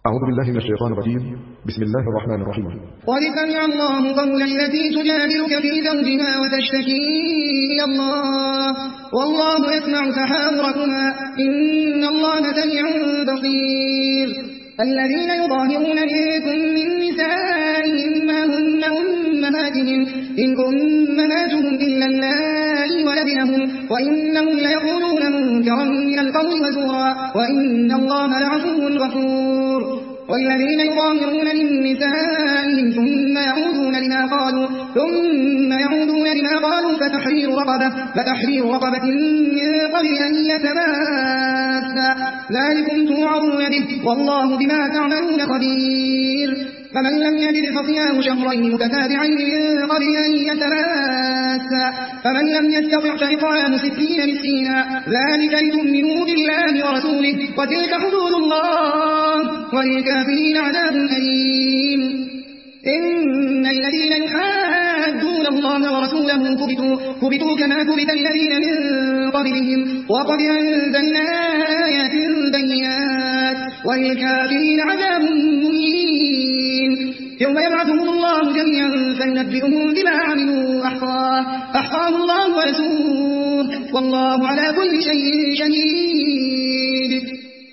أعوذ بالله من الشيطان الرجيم. بسم الله الرحمن الرحيم. قد سمع الله قول التي تجادلك في زوجها وتشتكي إلى الله والله يسمع تحاوركما إن الله سميع بصير. الذين يظاهرون منكم من نسائهم ما هن أمهاتهم إن أمهاتهم إلا اللائي ولدنهم وإنهم ليقولون منكرا من القول وزورا وإن الله لعفو غفور. والذين يظاهرون من نسائهم ثم يعودون لما قالوا فتحرير رقبة من قبل أن يتماسا ذلكم توعظون به والله بما تعملون خبير. فمن لم يجد فصيام شهرين متتابعين من قبل أن يتماسا فمن لم يستطع فإطعام 60 مسكينا ذلك لتؤمنوا بالله ورسوله وتلك حدود الله وللكافرين عذاب أليم. إن الذين يحادون الله ورسوله كبتوا كما كبت الذين من قبلهم وقد أنزلنا آيات بينات وللكافرين عذاب مهين. يوم يبعثهم الله جميعا فينبئهم بما عملوا أحصاه الله ورسوله والله على كل شيء شهيد.